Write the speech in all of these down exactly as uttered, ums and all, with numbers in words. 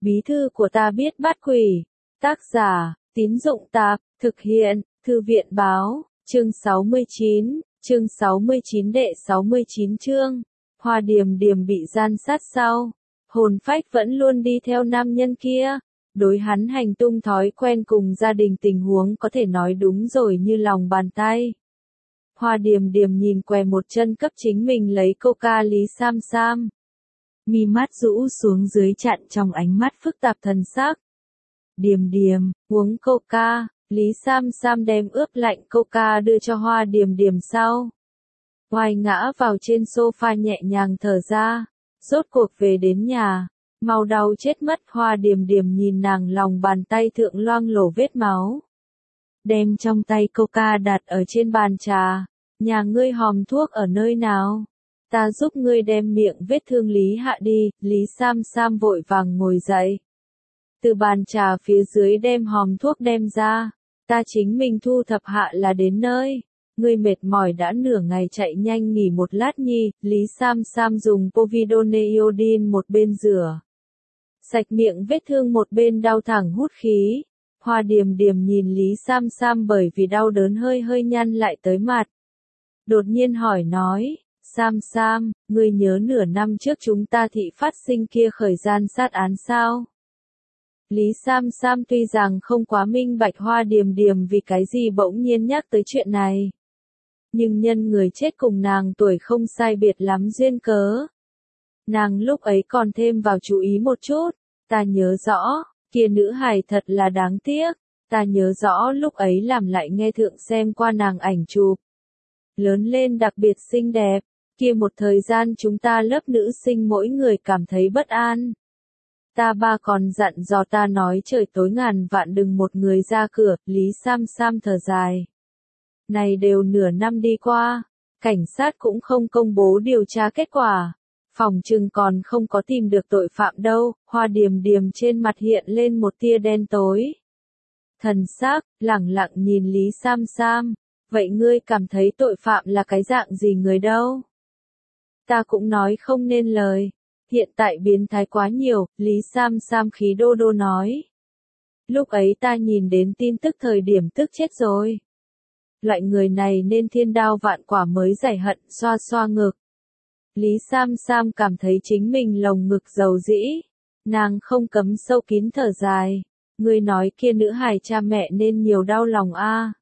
Bí thư của ta biết bắt quỷ. Tác giả, Tín Dụng Tạp, thực hiện, Thư viện Báo, chương sáu mươi chín, chương sáu mươi chín đệ sáu mươi chín chương. Hoa Điềm Điềm bị gian sát sau. Hồn phách vẫn luôn đi theo nam nhân kia. Đối hắn hành tung thói quen cùng gia đình tình huống có thể nói đúng rồi như lòng bàn tay. Hoa Điềm Điềm nhìn què một chân cấp chính mình lấy coca Lý Sam Sam. Mi mắt rũ xuống dưới chặn trong ánh mắt phức tạp thần sắc. Điềm Điềm, uống coca, Lý Sam Sam đem ướp lạnh coca đưa cho Hoa Điềm Điềm sau. Oai ngã vào trên sofa nhẹ nhàng thở ra, rốt cuộc về đến nhà, mau đau chết mất. Hoa Điềm Điềm nhìn nàng lòng bàn tay thượng loang lổ vết máu. Đem trong tay coca đặt ở trên bàn trà, nhà ngươi hòm thuốc ở nơi nào? Ta giúp ngươi đem miệng vết thương lý hạ đi. Lý Sam Sam vội vàng ngồi dậy. Từ bàn trà phía dưới đem hòm thuốc đem ra. Ta chính mình thu thập hạ là đến nơi. Ngươi mệt mỏi đã nửa ngày chạy nhanh nghỉ một lát nhi. Lý Sam Sam dùng povidone iodine một bên rửa sạch miệng vết thương một bên đau thẳng hút khí. Hoa Điềm Điềm nhìn Lý Sam Sam bởi vì đau đớn hơi hơi nhăn lại tới mặt. Đột nhiên hỏi nói, Sam Sam, ngươi nhớ nửa năm trước chúng ta thị phát sinh kia khởi gian sát án sao? Lý Sam Sam tuy rằng không quá minh bạch Hoa Điềm Điềm vì cái gì bỗng nhiên nhắc tới chuyện này. Nhưng nhân người chết cùng nàng tuổi không sai biệt lắm duyên cớ. Nàng lúc ấy còn thêm vào chú ý một chút, ta nhớ rõ, kia nữ hài thật là đáng tiếc, ta nhớ rõ lúc ấy làm lại nghe thượng xem qua nàng ảnh chụp. Lớn lên đặc biệt xinh đẹp, kia một thời gian chúng ta lớp nữ sinh mỗi người cảm thấy bất an. Ta ba còn dặn dò ta nói trời tối ngàn vạn đừng một người ra cửa. Lý Sam Sam thở dài. Này đều nửa năm đi qua, cảnh sát cũng không công bố điều tra kết quả. Phòng trừng còn không có tìm được tội phạm đâu. Hoa Điềm Điềm trên mặt hiện lên một tia đen tối. Thần sắc, lẳng lặng nhìn Lý Sam Sam. Vậy ngươi cảm thấy tội phạm là cái dạng gì người đâu? Ta cũng nói không nên lời. Hiện tại biến thái quá nhiều. Lý Sam Sam khí đô đô nói. Lúc ấy ta nhìn đến tin tức thời điểm tức chết rồi. Loại người này nên thiên đao vạn quả mới giải hận. Xoa xoa ngực. Lý Sam Sam cảm thấy chính mình lồng ngực dầu dĩ. Nàng không cấm sâu kín thở dài. Ngươi nói kia nữ hài cha mẹ nên nhiều đau lòng a. À.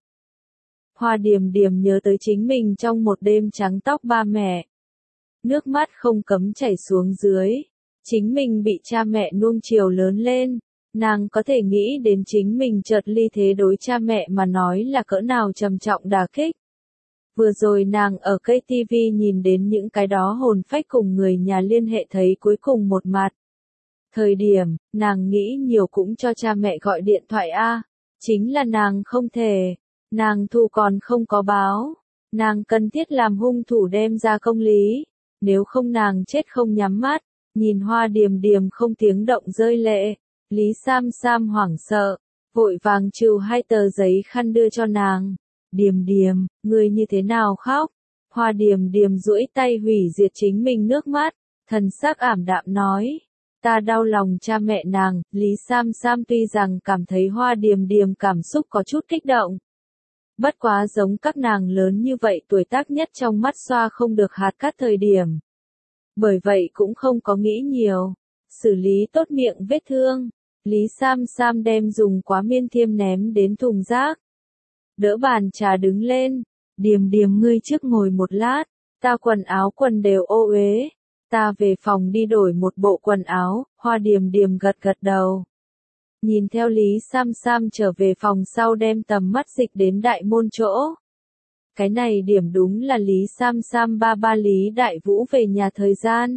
Hoa Điềm Điềm nhớ tới chính mình trong một đêm trắng tóc ba mẹ. Nước mắt không cấm chảy xuống dưới. Chính mình bị cha mẹ nuông chiều lớn lên. Nàng có thể nghĩ đến chính mình chợt ly thế đối cha mẹ mà nói là cỡ nào trầm trọng đả kích. Vừa rồi nàng ở cây tivi nhìn đến những cái đó hồn phách cùng người nhà liên hệ thấy cuối cùng một mặt. Thời điểm, nàng nghĩ nhiều cũng cho cha mẹ gọi điện thoại a. Chính là nàng không thể. Nàng thù còn không có báo. Nàng cần thiết làm hung thủ đem ra công lý. Nếu không nàng chết không nhắm mắt. Nhìn Hoa Điềm Điềm không tiếng động rơi lệ. Lý Sam Sam hoảng sợ. Vội vàng trừ hai tờ giấy khăn đưa cho nàng. Điềm Điềm, ngươi như thế nào khóc? Hoa Điềm Điềm duỗi tay hủy diệt chính mình nước mắt. Thần sắc ảm đạm nói. Ta đau lòng cha mẹ nàng. Lý Sam Sam tuy rằng cảm thấy Hoa Điềm Điềm cảm xúc có chút kích động. Bất quá giống các nàng lớn như vậy tuổi tác nhất trong mắt xoa không được hạt cát thời điểm. Bởi vậy cũng không có nghĩ nhiều. Xử lý tốt miệng vết thương. Lý Sam Sam đem dùng quá miên thiêm ném đến thùng rác. Đỡ bàn trà đứng lên. Điềm Điềm ngươi trước ngồi một lát. Ta quần áo quần đều ô uế. Ta về phòng đi đổi một bộ quần áo. Hoa Điềm Điềm gật gật đầu. Nhìn theo Lý Sam Sam trở về phòng sau đem tầm mắt dịch đến đại môn chỗ. Cái này điểm đúng là Lý Sam Sam ba ba Lý Đại Vũ về nhà thời gian.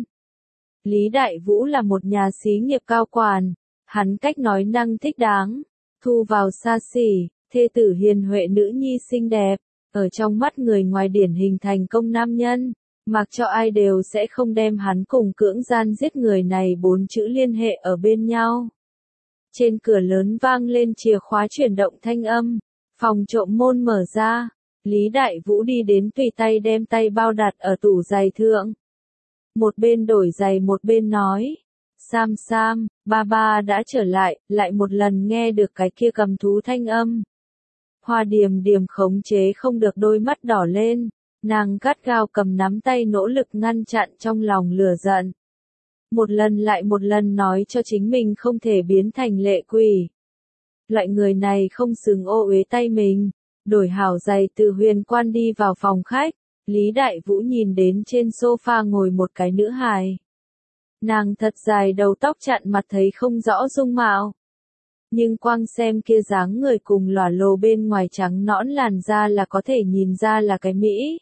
Lý Đại Vũ là một nhà xí nghiệp cao quản. Hắn cách nói năng thích đáng. Thu vào xa xỉ, thê tử hiền huệ nữ nhi xinh đẹp. Ở trong mắt người ngoài điển hình thành công nam nhân. Mặc cho ai đều sẽ không đem hắn cùng cưỡng gian giết người này bốn chữ liên hệ ở bên nhau. Trên cửa lớn vang lên chìa khóa chuyển động thanh âm. Phòng trộm môn mở ra. Lý Đại Vũ đi đến tùy tay đem tay bao đặt ở tủ giày thượng. Một bên đổi giày một bên nói. Sam Sam, ba ba đã trở lại, lại một lần nghe được cái kia cầm thú thanh âm. Hoa Điềm Điềm khống chế không được đôi mắt đỏ lên, nàng gắt gao cầm nắm tay nỗ lực ngăn chặn trong lòng lửa giận. Một lần lại một lần nói cho chính mình không thể biến thành lệ quỷ. Loại người này không xứng ô uế tay mình, đổi hảo giày từ Huyền Quan đi vào phòng khách, Lý Đại Vũ nhìn đến trên sofa ngồi một cái nữ hài. Nàng thật dài đầu tóc chặn mặt thấy không rõ dung mạo. Nhưng quang xem kia dáng người cùng lòa lồ bên ngoài trắng nõn làn da là có thể nhìn ra là cái Mỹ.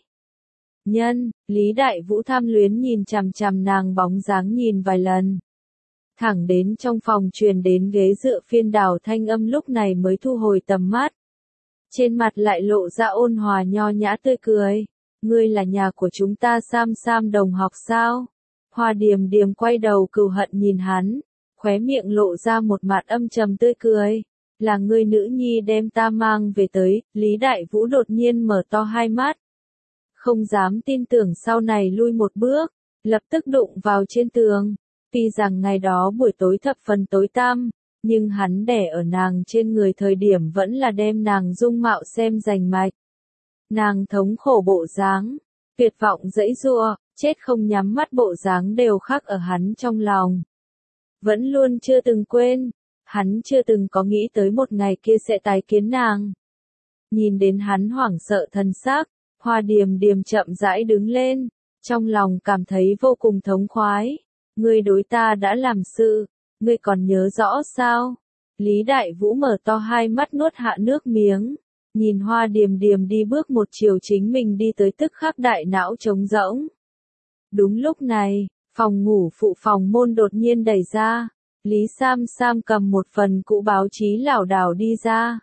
Nhân, Lý Đại Vũ tham luyến nhìn chằm chằm nàng bóng dáng nhìn vài lần. Thẳng đến trong phòng truyền đến ghế dựa phiên đảo thanh âm lúc này mới thu hồi tầm mắt. Trên mặt lại lộ ra ôn hòa nho nhã tươi cười. Ngươi là nhà của chúng ta Sam Sam đồng học sao? Hoa Điềm Điềm quay đầu cừu hận nhìn hắn, khóe miệng lộ ra một mặt âm trầm tươi cười. Là ngươi nữ nhi đem ta mang về tới, Lý Đại Vũ đột nhiên mở to hai mắt. Không dám tin tưởng sau này lui một bước, lập tức đụng vào trên tường. Tuy rằng ngày đó buổi tối thập phần tối tăm, nhưng hắn đè ở nàng trên người thời điểm vẫn là đem nàng dung mạo xem rành mạch. Nàng thống khổ bộ dáng, tuyệt vọng dãy giụa, chết không nhắm mắt bộ dáng đều khắc ở hắn trong lòng. Vẫn luôn chưa từng quên, hắn chưa từng có nghĩ tới một ngày kia sẽ tái kiến nàng. Nhìn đến hắn hoảng sợ thần sắc, Hoa Điềm Điềm chậm rãi đứng lên, trong lòng cảm thấy vô cùng thống khoái. Ngươi đối ta đã làm sự, ngươi còn nhớ rõ sao? Lý Đại Vũ mở to hai mắt nuốt hạ nước miếng, nhìn Hoa Điềm Điềm đi bước một chiều chính mình đi tới tức khắc đại não trống rỗng. Đúng lúc này, phòng ngủ phụ phòng môn đột nhiên đẩy ra, Lý Sam Sam cầm một phần cũ báo chí lảo đảo đi ra.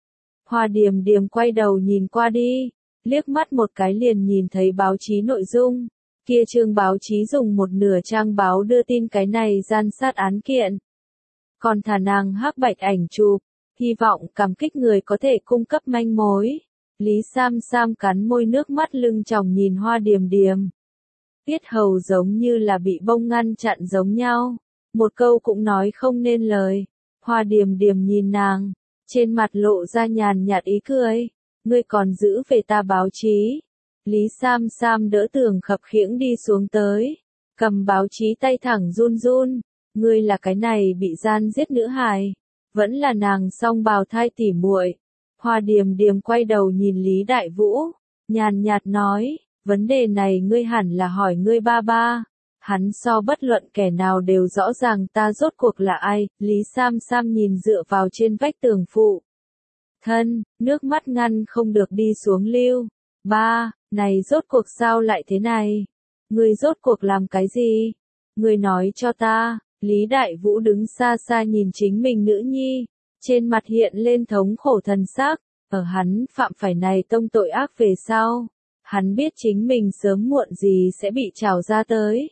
Hoa Điềm Điềm quay đầu nhìn qua đi, liếc mắt một cái liền nhìn thấy báo chí nội dung. Kia chương báo chí dùng một nửa trang báo đưa tin cái này gian sát án kiện. Còn thả nàng hắc bạch ảnh chụp, hy vọng cảm kích người có thể cung cấp manh mối. Lý Sam Sam cắn môi nước mắt lưng tròng nhìn Hoa Điềm Điềm. Tiết hầu giống như là bị bông ngăn chặn giống nhau. Một câu cũng nói không nên lời. Hoa Điềm Điềm nhìn nàng, trên mặt lộ ra nhàn nhạt ý cười. Ngươi còn giữ về ta báo chí. Lý Sam Sam đỡ tường khập khiễng đi xuống tới, cầm báo chí tay thẳng run run, ngươi là cái này bị gian giết nữ hài, vẫn là nàng song bào thai tỉ muội. Hoa Điềm Điềm quay đầu nhìn Lý Đại Vũ, nhàn nhạt nói, vấn đề này ngươi hẳn là hỏi ngươi ba ba, hắn so bất luận kẻ nào đều rõ ràng ta rốt cuộc là ai. Lý Sam Sam nhìn dựa vào trên vách tường phụ thân, nước mắt ngăn không được đi xuống lưu. Ba, này rốt cuộc sao lại thế này? Ngươi rốt cuộc làm cái gì? Ngươi nói cho ta. Lý Đại Vũ đứng xa xa nhìn chính mình nữ nhi, trên mặt hiện lên thống khổ thần sắc, ở hắn phạm phải này tông tội ác về sau. Hắn biết chính mình sớm muộn gì sẽ bị trào ra tới.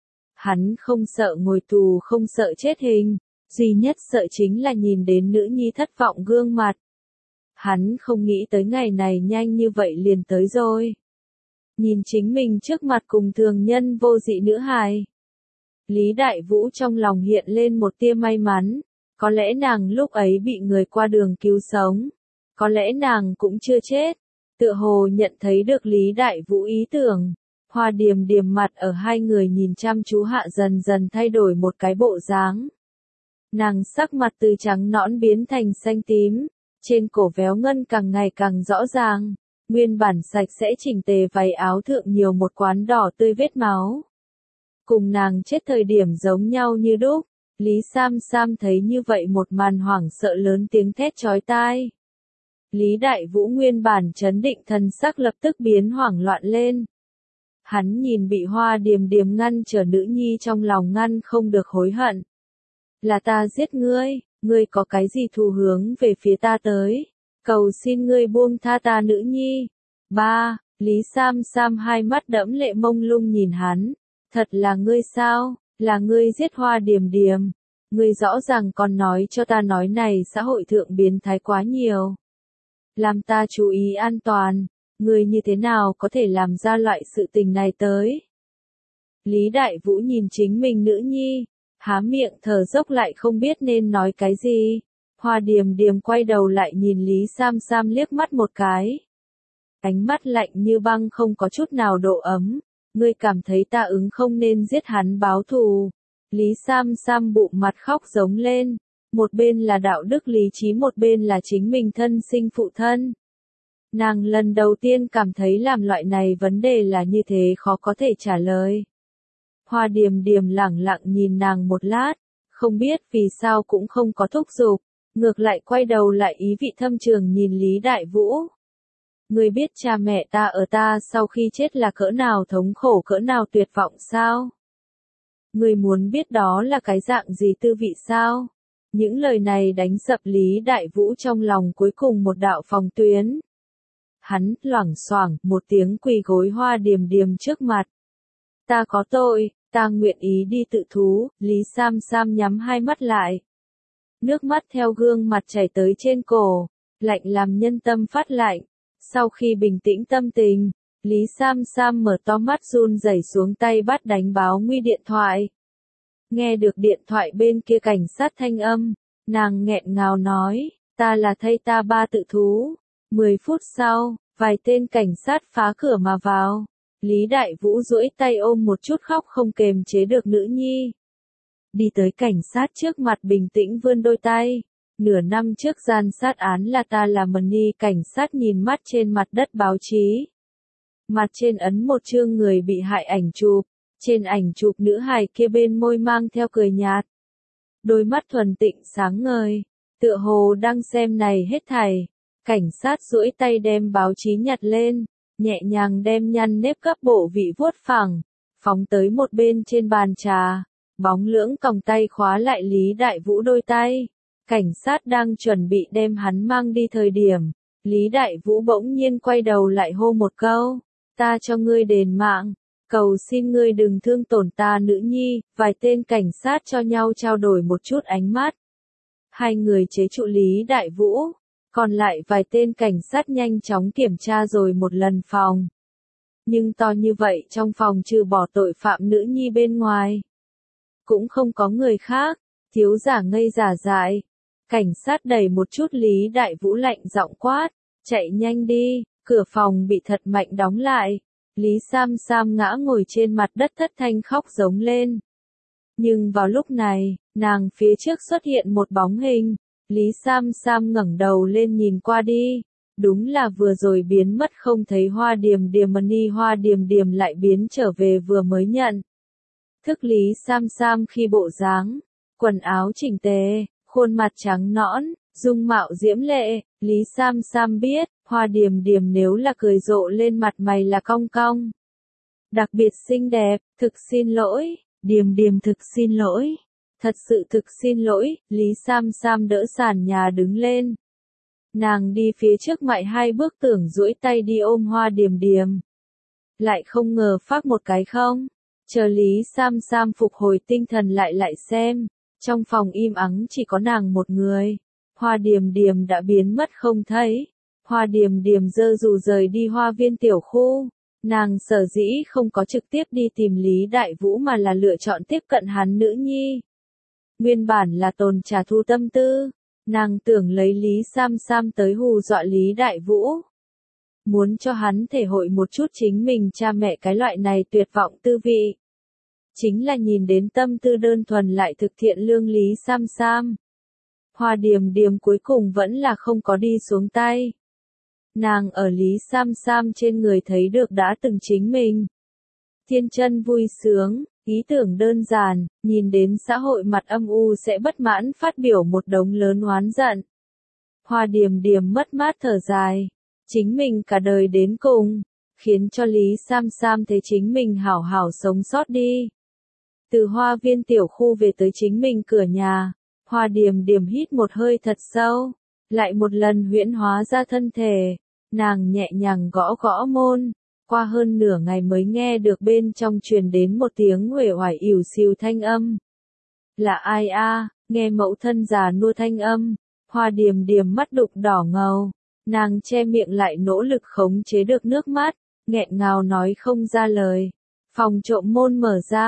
Hắn không sợ ngồi tù, không sợ chết hình, duy nhất sợ chính là nhìn đến nữ nhi thất vọng gương mặt. Hắn không nghĩ tới ngày này nhanh như vậy liền tới rồi. Nhìn chính mình trước mặt cùng thường nhân vô dị nữ hài. Lý Đại Vũ trong lòng hiện lên một tia may mắn. Có lẽ nàng lúc ấy bị người qua đường cứu sống. Có lẽ nàng cũng chưa chết. Tựa hồ nhận thấy được Lý Đại Vũ ý tưởng. Hoa Điềm Điềm mặt ở hai người nhìn chăm chú hạ dần dần thay đổi một cái bộ dáng. Nàng sắc mặt từ trắng nõn biến thành xanh tím. Trên cổ véo ngân càng ngày càng rõ ràng, nguyên bản sạch sẽ chỉnh tề váy áo thượng nhiều một quán đỏ tươi vết máu. Cùng nàng chết thời điểm giống nhau như đúc, Lý Sam Sam thấy như vậy một màn hoảng sợ lớn tiếng thét chói tai. Lý Đại Vũ nguyên bản trấn định thần sắc lập tức biến hoảng loạn lên. Hắn nhìn bị Hoa Điềm Điềm ngăn trở nữ nhi trong lòng ngăn không được hối hận. Là ta giết ngươi. Ngươi có cái gì thù hướng về phía ta tới? Cầu xin ngươi buông tha ta nữ nhi. Ba, Lý Sam Sam hai mắt đẫm lệ mông lung nhìn hắn. Thật là ngươi sao? Là ngươi giết Hoa Điềm Điềm. Ngươi rõ ràng còn nói cho ta nói này xã hội thượng biến thái quá nhiều. Làm ta chú ý an toàn. Ngươi như thế nào có thể làm ra loại sự tình này tới? Lý Đại Vũ nhìn chính mình nữ nhi. há miệng thở dốc lại không biết nên nói cái gì. Hoa Điềm Điềm quay đầu lại nhìn Lý Sam Sam liếc mắt một cái. Ánh mắt lạnh như băng không có chút nào độ ấm. Ngươi cảm thấy ta ứng không nên giết hắn báo thù. Lý Sam Sam bụng mặt khóc giống lên. Một bên là đạo đức lý trí, một bên là chính mình thân sinh phụ thân. Nàng lần đầu tiên cảm thấy làm loại này vấn đề là như thế khó có thể trả lời. Hoa Điềm Điềm lẳng lặng nhìn nàng một lát, không biết vì sao cũng không có thúc giục, ngược lại quay đầu lại ý vị thâm trường nhìn Lý Đại Vũ. Ngươi biết cha mẹ ta ở ta sau khi chết là cỡ nào thống khổ, cỡ nào tuyệt vọng sao? Ngươi muốn biết đó là cái dạng gì tư vị sao? Những lời này đánh sập Lý Đại Vũ trong lòng cuối cùng một đạo phòng tuyến. Hắn loảng xoảng một tiếng quỳ gối Hoa Điềm Điềm trước mặt. Ta có tội, ta nguyện ý đi tự thú. Lý Sam Sam nhắm hai mắt lại. Nước mắt theo gương mặt chảy tới trên cổ, lạnh làm nhân tâm phát lạnh. Sau khi bình tĩnh tâm tình, Lý Sam Sam mở to mắt run rẩy xuống tay bắt đánh báo nguy điện thoại. Nghe được điện thoại bên kia cảnh sát thanh âm, nàng nghẹn ngào nói, ta là thay ta ba tự thú. Mười phút sau, vài tên cảnh sát phá cửa mà vào. Lý Đại Vũ duỗi tay ôm một chút khóc không kềm chế được nữ nhi. Đi tới cảnh sát trước mặt bình tĩnh vươn đôi tay. Nửa năm trước gian sát án là ta làm Money. Cảnh sát nhìn mắt trên mặt đất báo chí. Mặt trên ấn một chương người bị hại ảnh chụp. Trên ảnh chụp nữ hài kia bên môi mang theo cười nhạt. Đôi mắt thuần tịnh sáng ngời. Tựa hồ đang xem này hết thảy. Cảnh sát duỗi tay đem báo chí nhặt lên. Nhẹ nhàng đem nhăn nếp các bộ vị vuốt phẳng. Phóng tới một bên trên bàn trà. Bóng lưỡng còng tay khóa lại Lý Đại Vũ đôi tay. Cảnh sát đang chuẩn bị đem hắn mang đi thời điểm. Lý Đại Vũ bỗng nhiên quay đầu lại hô một câu. Ta cho ngươi đền mạng. Cầu xin ngươi đừng thương tổn ta nữ nhi. Vài tên cảnh sát cho nhau trao đổi một chút ánh mắt. Hai người chế trụ Lý Đại Vũ. Còn lại vài tên cảnh sát nhanh chóng kiểm tra rồi một lần phòng. Nhưng to như vậy trong phòng trừ bỏ tội phạm nữ nhi bên ngoài. Cũng không có người khác. Thiếu giả ngây giả dại. Cảnh sát đẩy một chút Lý Đại Vũ lạnh giọng quát. Chạy nhanh đi. Cửa phòng bị thật mạnh đóng lại. Lý Sam Sam ngã ngồi trên mặt đất thất thanh khóc giống lên. Nhưng vào lúc này, nàng phía trước xuất hiện một bóng hình. Lý Sam Sam ngẩng đầu lên nhìn qua đi. Đúng là vừa rồi biến mất không thấy Hoa Điềm Điềm Money. Hoa Điềm Điềm lại biến trở về vừa mới nhận. Thức Lý Sam Sam khi bộ dáng, quần áo chỉnh tề, khuôn mặt trắng nõn, dung mạo diễm lệ. Lý Sam Sam biết, Hoa Điềm Điềm nếu là cười rộ lên mặt mày là cong cong. Đặc biệt xinh đẹp. Thực xin lỗi, Điềm Điềm thực xin lỗi. Thật sự thực xin lỗi. Lý Sam Sam đỡ sàn nhà đứng lên. Nàng đi phía trước mại hai bước tưởng duỗi tay đi ôm Hoa Điềm Điềm. Lại không ngờ phát một cái không. Chờ Lý Sam Sam phục hồi tinh thần lại lại xem. Trong phòng im ắng chỉ có nàng một người. Hoa Điềm Điềm đã biến mất không thấy. Hoa Điềm Điềm giơ dù rời đi hoa viên tiểu khu. Nàng sở dĩ không có trực tiếp đi tìm Lý Đại Vũ mà là lựa chọn tiếp cận hắn nữ nhi. Nguyên bản là tồn trả thù tâm tư. Nàng tưởng lấy Lý Sam Sam tới hù dọa Lý Đại Vũ. Muốn cho hắn thể hội một chút chính mình cha mẹ cái loại này tuyệt vọng tư vị. Chính là nhìn đến tâm tư đơn thuần lại thực thiện lương Lý Sam Sam. Hoa Điềm Điềm cuối cùng vẫn là không có đi xuống tay. Nàng ở Lý Sam Sam trên người thấy được đã từng chính mình. Thiên chân vui sướng, ý tưởng đơn giản, nhìn đến xã hội mặt âm u sẽ bất mãn phát biểu một đống lớn oán giận. Hoa Điềm Điềm mất mát thở dài. Chính mình cả đời đến cùng, khiến cho Lý Sam Sam thấy chính mình hảo hảo sống sót đi. Từ hoa viên tiểu khu về tới chính mình cửa nhà, Hoa Điềm Điềm hít một hơi thật sâu, lại một lần huyễn hóa ra thân thể, nàng nhẹ nhàng gõ gõ môn, qua hơn nửa ngày mới nghe được bên trong truyền đến một tiếng uể oải ỉu xìu thanh âm. Là ai a? Nghe mẫu thân già nua thanh âm, Hoa Điềm Điềm mắt đục đỏ ngầu, nàng che miệng lại nỗ lực khống chế được nước mắt, nghẹn ngào nói không ra lời. Phòng trộm môn mở ra,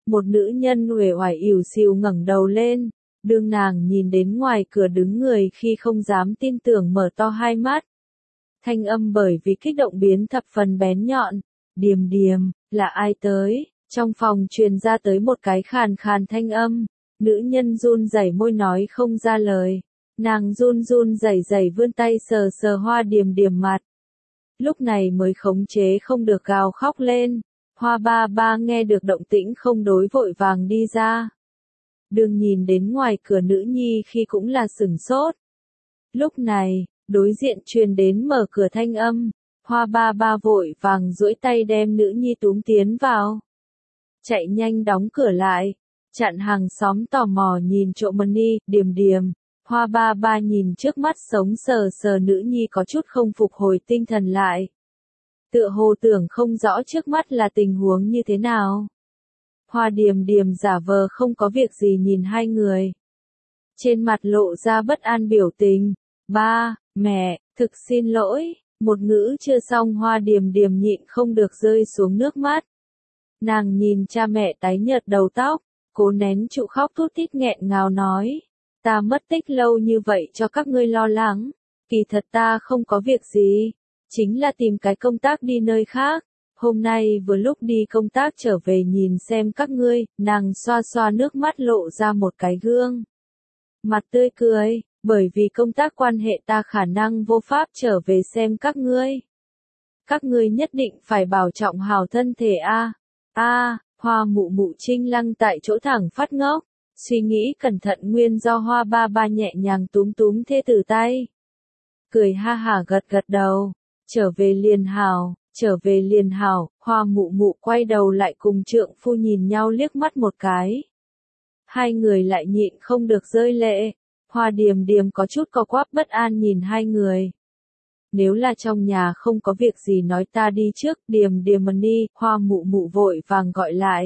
Một nữ nhân uể oải ỉu xìu ngẩng đầu lên, đương nàng nhìn đến ngoài cửa đứng người khi không dám tin tưởng mở to hai mắt. Thanh âm bởi vì kích động biến thập phần bén nhọn, Điềm Điềm, là ai tới? Trong phòng truyền ra tới một cái khàn khàn thanh âm, nữ nhân run rẩy môi nói không ra lời, nàng run run rẩy rẩy vươn tay sờ sờ Hoa Điềm Điềm mặt. Lúc này mới khống chế không được gào khóc lên, Hoa ba ba nghe được động tĩnh không đối vội vàng đi ra. Đường nhìn đến ngoài cửa nữ nhi khi cũng là sửng sốt. Lúc này, đối diện truyền đến mở cửa thanh âm, Hoa ba ba vội vàng duỗi tay đem nữ nhi túm tiến vào. Chạy nhanh đóng cửa lại, chặn hàng xóm tò mò nhìn trộm Mani, Điềm Điềm. Hoa ba ba nhìn trước mắt sống sờ sờ nữ nhi có chút không phục hồi tinh thần lại. Tựa hồ tưởng không rõ trước mắt là tình huống như thế nào. Hoa Điềm Điềm giả vờ không có việc gì nhìn hai người. Trên mặt lộ ra bất an biểu tình. Ba, mẹ, thực xin lỗi, một ngữ chưa xong Hoa Điềm Điềm nhịn không được rơi xuống nước mắt. Nàng nhìn cha mẹ tái nhợt đầu tóc, cố nén trụ khóc thút thít nghẹn ngào nói. Ta mất tích lâu như vậy cho các ngươi lo lắng, kỳ thật ta không có việc gì, chính là tìm cái công tác đi nơi khác. Hôm nay vừa lúc đi công tác trở về nhìn xem các ngươi, nàng xoa xoa nước mắt lộ ra một cái gương. Mặt tươi cười, bởi vì công tác quan hệ ta khả năng vô pháp trở về xem các ngươi. Các ngươi nhất định phải bảo trọng hảo thân thể a. A, Hoa mụ mụ Trinh Lăng tại chỗ thẳng phát ngốc, suy nghĩ cẩn thận nguyên do Hoa ba ba nhẹ nhàng túm túm thê tử tay. Cười ha hả gật gật đầu, trở về liền hảo. Trở về liền hảo, Hoa mụ mụ quay đầu lại cùng trượng phu nhìn nhau liếc mắt một cái. Hai người lại nhịn không được rơi lệ, Hoa Điềm Điềm có chút co quắp bất an nhìn hai người. Nếu là trong nhà không có việc gì nói ta đi trước, Điềm Điềm Mani, Hoa mụ mụ vội vàng gọi lại.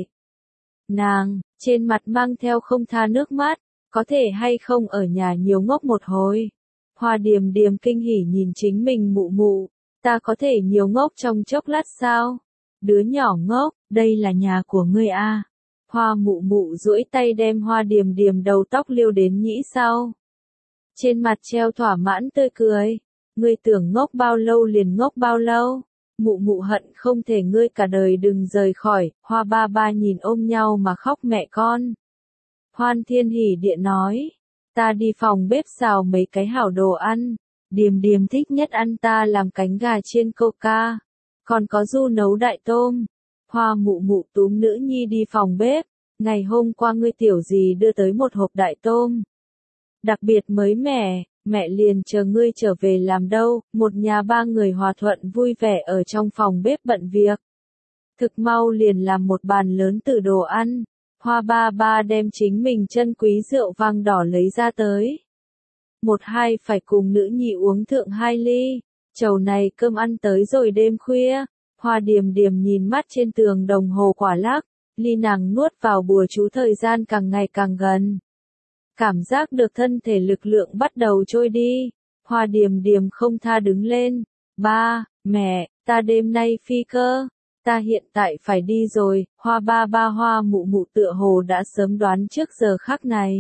Nàng, trên mặt mang theo không tha nước mắt, có thể hay không ở nhà nhiều ngốc một hồi. Hoa Điềm Điềm kinh hỉ nhìn chính mình mụ mụ. Ta có thể nhiều ngốc trong chốc lát sao? Đứa nhỏ ngốc, đây là nhà của ngươi a. À. Hoa mụ mụ duỗi tay đem Hoa Điềm Điềm đầu tóc liêu đến nhĩ sau. Trên mặt treo thỏa mãn tươi cười. Ngươi tưởng ngốc bao lâu liền ngốc bao lâu. Mụ mụ hận không thể ngươi cả đời đừng rời khỏi. Hoa ba ba nhìn ôm nhau mà khóc mẹ con. Hoan Thiên Hỉ Điện nói. Ta đi phòng bếp xào mấy cái hảo đồ ăn. Điềm Điềm thích nhất ăn ta làm cánh gà chiên coca, còn có du nấu đại tôm. Hoa mụ mụ túm nữ nhi đi phòng bếp, ngày hôm qua ngươi tiểu gì đưa tới một hộp đại tôm. Đặc biệt mới mẻ, mẹ liền chờ ngươi trở về làm đâu, một nhà ba người hòa thuận vui vẻ ở trong phòng bếp bận việc. Thực mau liền làm một bàn lớn từ đồ ăn, Hoa ba ba đem chính mình chân quý rượu vang đỏ lấy ra tới. Một hai phải cùng nữ nhi uống thượng hai ly, chầu này cơm ăn tới rồi đêm khuya, Hoa Điềm Điềm nhìn mắt trên tường đồng hồ quả lắc, ly nàng nuốt vào bùa chú thời gian càng ngày càng gần. Cảm giác được thân thể lực lượng bắt đầu trôi đi, Hoa Điềm Điềm không tha đứng lên, ba, mẹ, ta đêm nay phi cơ, ta hiện tại phải đi rồi, Hoa ba ba Hoa mụ mụ tựa hồ đã sớm đoán trước giờ khắc này.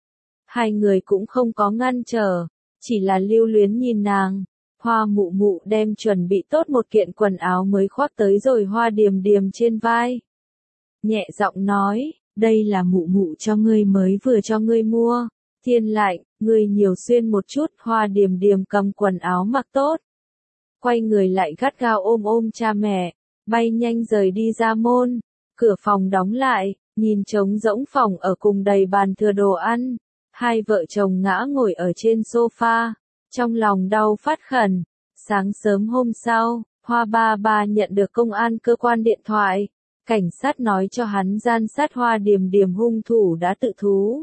Hai người cũng không có ngăn trở, chỉ là lưu luyến nhìn nàng. Hoa mụ mụ đem chuẩn bị tốt một kiện quần áo mới khoác tới rồi Hoa Điềm Điềm trên vai. Nhẹ giọng nói, đây là mụ mụ cho ngươi mới vừa cho ngươi mua. Thiên lạnh, ngươi nhiều xuyên một chút. Hoa Điềm Điềm cầm quần áo mặc tốt. Quay người lại gắt gao ôm ôm cha mẹ, bay nhanh rời đi ra môn. Cửa phòng đóng lại, nhìn trống rỗng phòng ở cùng đầy bàn thừa đồ ăn. Hai vợ chồng ngã ngồi ở trên sofa, trong lòng đau phát khẩn. Sáng sớm hôm sau, Hoa ba ba nhận được công an cơ quan điện thoại. Cảnh sát nói cho hắn gian sát Hoa Điềm Điềm hung thủ đã tự thú.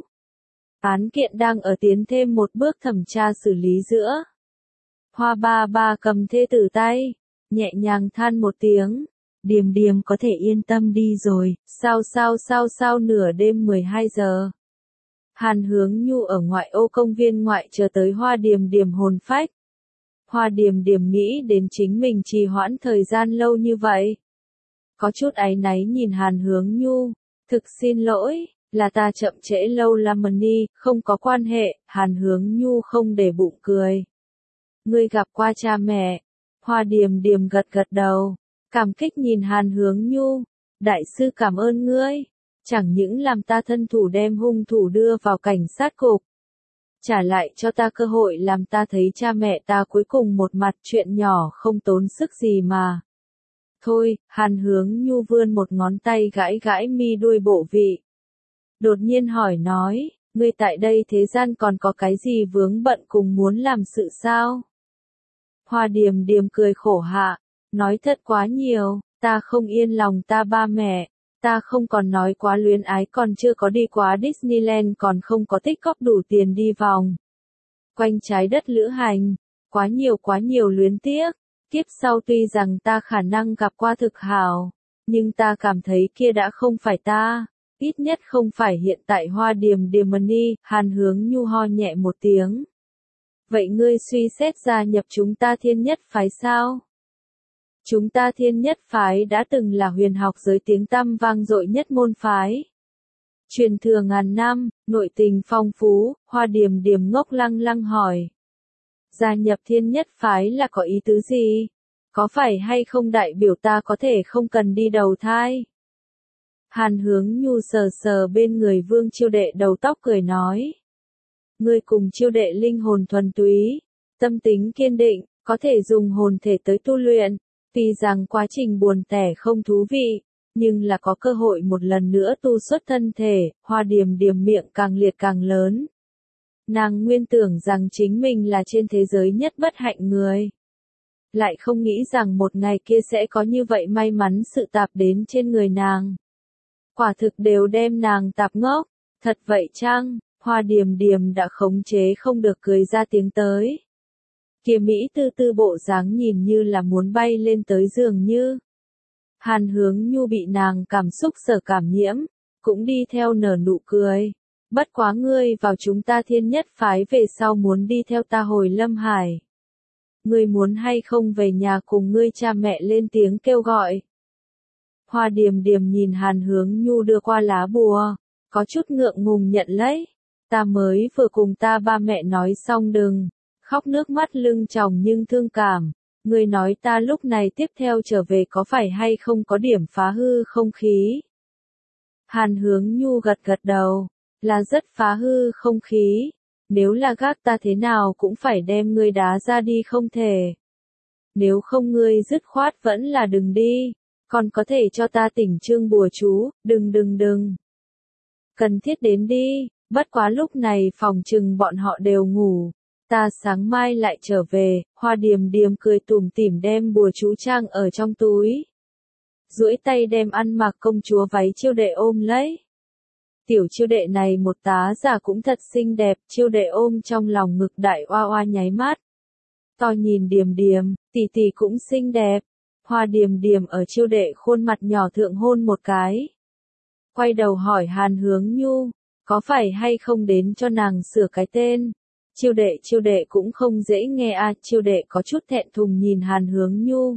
Án kiện đang ở tiến thêm một bước thẩm tra xử lý giữa. Hoa ba ba cầm thê tử tay, nhẹ nhàng than một tiếng. Điềm Điềm có thể yên tâm đi rồi, sao sao sao sao nửa đêm mười hai giờ. Hàn Hướng Nhu ở ngoại ô công viên ngoại chờ tới Hoa Điềm Điềm hồn phách. Hoa Điềm Điềm nghĩ đến chính mình trì hoãn thời gian lâu như vậy. Có chút áy náy nhìn Hàn Hướng Nhu, Thực xin lỗi, là ta chậm trễ lâu Lamani, không có quan hệ, Hàn Hướng Nhu không để bụng cười. Ngươi gặp qua cha mẹ, Hoa Điềm Điềm gật gật đầu, cảm kích nhìn Hàn Hướng Nhu, đại sư cảm ơn ngươi, chẳng những làm ta thân thủ đem hung thủ đưa vào cảnh sát cục, trả lại cho ta cơ hội làm ta thấy cha mẹ ta cuối cùng một mặt, chuyện nhỏ không tốn sức gì mà. Thôi, Hàn Hướng Nhu vươn một ngón tay gãi gãi mi đuôi bộ vị. Đột nhiên hỏi nói, ngươi tại đây thế gian còn có cái gì vướng bận cùng muốn làm sự sao? Hoa Điềm Điềm cười khổ hạ, nói thật quá nhiều, ta không yên lòng ta ba mẹ, ta không còn nói quá luyến ái, còn chưa có đi quá Disneyland, còn không có tích góp đủ tiền đi vòng quanh trái đất lữ hành, quá nhiều quá nhiều luyến tiếc. Kiếp sau tuy rằng ta khả năng gặp qua thực hảo, nhưng ta cảm thấy kia đã không phải ta, ít nhất không phải hiện tại. Hoa Điềm Điềm Mani, Hàn Hướng Nhu ho nhẹ một tiếng. Vậy ngươi suy xét gia nhập chúng ta Thiên Nhất Phái sao? Chúng ta Thiên Nhất Phái đã từng là huyền học giới tiếng tăm vang dội nhất môn phái. Truyền thừa ngàn năm, nội tình phong phú. Hoa Điềm Điềm ngốc lăng lăng hỏi. Gia nhập Thiên Nhất Phái là có ý tứ gì? Có phải hay không đại biểu ta có thể không cần đi đầu thai? Hàn Hướng Nhu sờ sờ bên người Vương Chiêu Đệ đầu tóc cười nói. Ngươi cùng Chiêu Đệ linh hồn thuần túy, tâm tính kiên định, có thể dùng hồn thể tới tu luyện. Tuy rằng quá trình buồn tẻ không thú vị, nhưng là có cơ hội một lần nữa tu xuất thân thể. Hoa Điềm Điềm miệng càng liệt càng lớn. Nàng nguyên tưởng rằng chính mình là trên thế giới nhất bất hạnh người. Lại không nghĩ rằng một ngày kia sẽ có như vậy may mắn sự tạp đến trên người nàng. Quả thực đều đem nàng tạp ngốc. Thật vậy chăng? Hoa Điềm Điềm đã khống chế không được cười ra tiếng tới. Kia Mỹ tư tư bộ dáng nhìn như là muốn bay lên tới giường như. Hàn Hướng Nhu bị nàng cảm xúc sở cảm nhiễm, cũng đi theo nở nụ cười. Bất quá ngươi vào chúng ta Thiên Nhất Phái về sau muốn đi theo ta hồi Lâm Hải. Ngươi muốn hay không về nhà cùng ngươi cha mẹ lên tiếng kêu gọi. Hoa Điềm Điềm nhìn Hàn Hướng Nhu đưa qua lá bùa, có chút ngượng ngùng nhận lấy. Ta mới vừa cùng ta ba mẹ nói xong đừng, khóc nước mắt lưng tròng nhưng thương cảm. Ngươi nói ta lúc này tiếp theo trở về có phải hay không có điểm phá hư không khí? Hàn Hướng Nhu gật gật đầu. Là rất phá hư không khí, nếu là gác ta thế nào cũng phải đem ngươi đá ra đi không thể. Nếu không ngươi dứt khoát vẫn là đừng đi, còn có thể cho ta tỉnh chương bùa chú, đừng đừng đừng. Cần thiết đến đi, bất quá lúc này phòng trừng bọn họ đều ngủ, ta sáng mai lại trở về. Hoa Điềm Điềm cười tủm tỉm đem bùa chú trang ở trong túi. Duỗi tay đem ăn mặc công chúa váy Chiêu Đệ ôm lấy. Tiểu Chiêu Đệ này một tá giả cũng thật xinh đẹp. Chiêu Đệ ôm trong lòng ngực đại oa oa nháy mắt. To nhìn Điềm Điềm, tỷ tỷ cũng xinh đẹp. Hoa Điềm Điềm ở Chiêu Đệ khuôn mặt nhỏ thượng hôn một cái. Quay đầu hỏi Hàn Hướng Nhu, có phải hay không đến cho nàng sửa cái tên? Chiêu Đệ Chiêu Đệ cũng không dễ nghe à. Chiêu Đệ có chút thẹn thùng nhìn Hàn Hướng Nhu.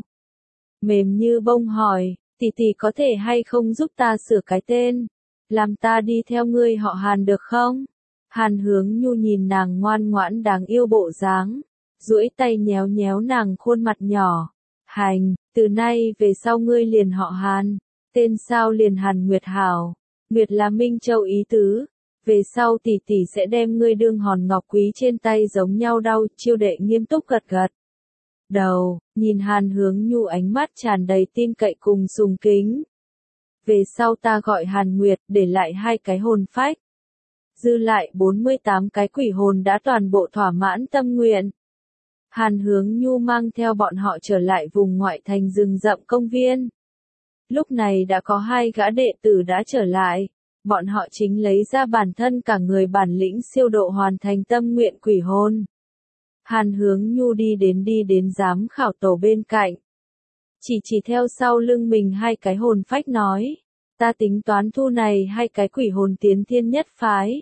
Mềm như bông hỏi, tỷ tỷ có thể hay không giúp ta sửa cái tên? Làm ta đi theo ngươi họ Hàn được không? Hàn Hướng Nhu nhìn nàng ngoan ngoãn đáng yêu bộ dáng, duỗi tay nhéo nhéo nàng khuôn mặt nhỏ. Hành, từ nay về sau ngươi liền họ Hàn, tên sao liền Hàn Nguyệt hảo. Nguyệt là Minh Châu ý tứ, về sau tỷ tỷ sẽ đem ngươi đương hòn ngọc quý trên tay giống nhau đau. Chiêu Đệ nghiêm túc gật gật đầu, nhìn Hàn Hướng Nhu ánh mắt tràn đầy tin cậy cùng sùng kính. Về sau ta gọi Hàn Nguyệt, để lại hai cái hồn phách. Dư lại bốn mươi tám cái quỷ hồn đã toàn bộ thỏa mãn tâm nguyện. Hàn Hướng Nhu mang theo bọn họ trở lại vùng ngoại thành rừng rậm công viên. Lúc này đã có hai gã đệ tử đã trở lại. Bọn họ chính lấy ra bản thân cả người bản lĩnh siêu độ hoàn thành tâm nguyện quỷ hồn. Hàn Hướng Nhu đi đến đi đến giám khảo tổ bên cạnh. Chỉ chỉ theo sau lưng mình hai cái hồn phách nói. Ta tính toán thu này hai cái quỷ hồn tiến Thiên Nhất Phái.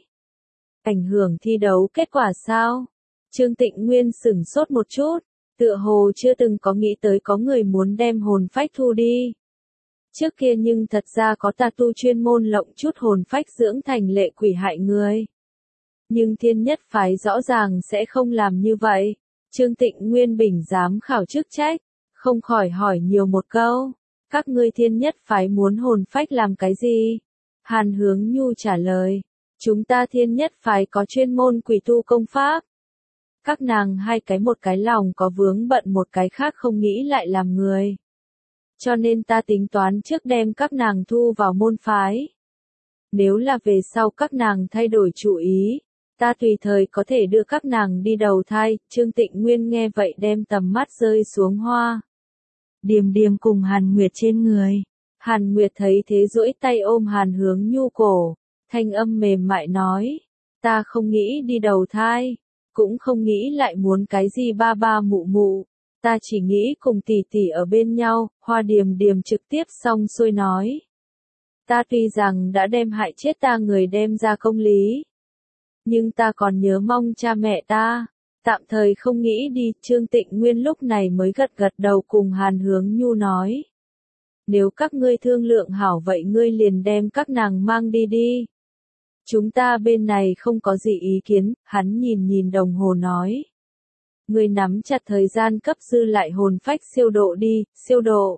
Ảnh hưởng thi đấu kết quả sao? Trương Tịnh Nguyên sửng sốt một chút. Tựa hồ chưa từng có nghĩ tới có người muốn đem hồn phách thu đi. Trước kia nhưng thật ra có tà tu chuyên môn lộng chút hồn phách dưỡng thành lệ quỷ hại người. Nhưng thiên nhất phái rõ ràng sẽ không làm như vậy. Trương Tịnh Nguyên Bình giám khảo chức trách, không khỏi hỏi nhiều một câu. Các ngươi thiên nhất phái muốn hồn phách làm cái gì? Hàn Hướng Nhu trả lời. Chúng ta thiên nhất phái có chuyên môn quỷ tu công pháp. Các nàng hai cái một cái lòng có vướng bận một cái khác không nghĩ lại làm người. Cho nên ta tính toán trước đem các nàng thu vào môn phái. Nếu là về sau các nàng thay đổi chủ ý, ta tùy thời có thể đưa các nàng đi đầu thai. Trương Tịnh Nguyên nghe vậy đem tầm mắt rơi xuống Hoa Điềm Điềm cùng Hàn Nguyệt trên người. Hàn Nguyệt thấy thế duỗi tay ôm Hàn Hướng Nhu cổ, thanh âm mềm mại nói, ta không nghĩ đi đầu thai, cũng không nghĩ lại muốn cái gì ba ba mụ mụ, ta chỉ nghĩ cùng tỷ tỷ ở bên nhau. Hoa Điềm Điềm trực tiếp xong xuôi nói, ta tuy rằng đã đem hại chết ta người đem ra công lý, nhưng ta còn nhớ mong cha mẹ ta, tạm thời không nghĩ đi. Trương Tịnh Nguyên lúc này mới gật gật đầu cùng Hàn Hướng Nhu nói, nếu các ngươi thương lượng hảo vậy ngươi liền đem các nàng mang đi đi. Chúng ta bên này không có gì ý kiến. Hắn nhìn nhìn đồng hồ nói, ngươi nắm chặt thời gian cấp dư lại hồn phách siêu độ đi. Siêu độ?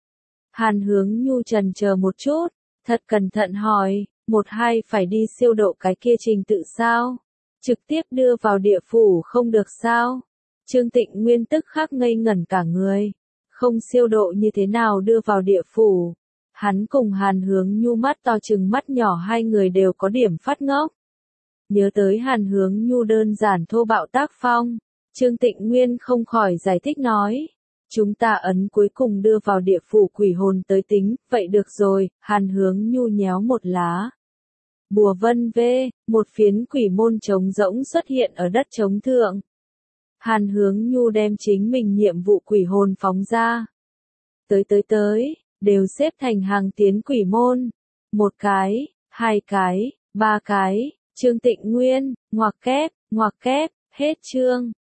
Hàn Hướng Nhu chần chờ một chút, thật cẩn thận hỏi, một hai phải đi siêu độ cái kia trình tự sao? Trực tiếp đưa vào địa phủ không được sao? Trương Tịnh Nguyên tức khắc ngây ngẩn cả người. Không siêu độ như thế nào đưa vào địa phủ? Hắn cùng Hàn Hướng Nhu mắt to chừng mắt nhỏ hai người đều có điểm phát ngốc. Nhớ tới Hàn Hướng Nhu đơn giản thô bạo tác phong, Trương Tịnh Nguyên không khỏi giải thích nói, chúng ta ấn cuối cùng đưa vào địa phủ quỷ hồn tới tính. Vậy được rồi. Hàn Hướng Nhu nhéo một lá bùa vân vê, một phiến quỷ môn trống rỗng xuất hiện ở đất trống thượng. Hàn Hướng Nhu đem chính mình nhiệm vụ quỷ hồn phóng ra. Tới tới tới, đều xếp thành hàng tiến quỷ môn. Một cái, hai cái, ba cái. Trương Tịnh Nguyên, ngoặc kép, ngoặc kép, hết chương.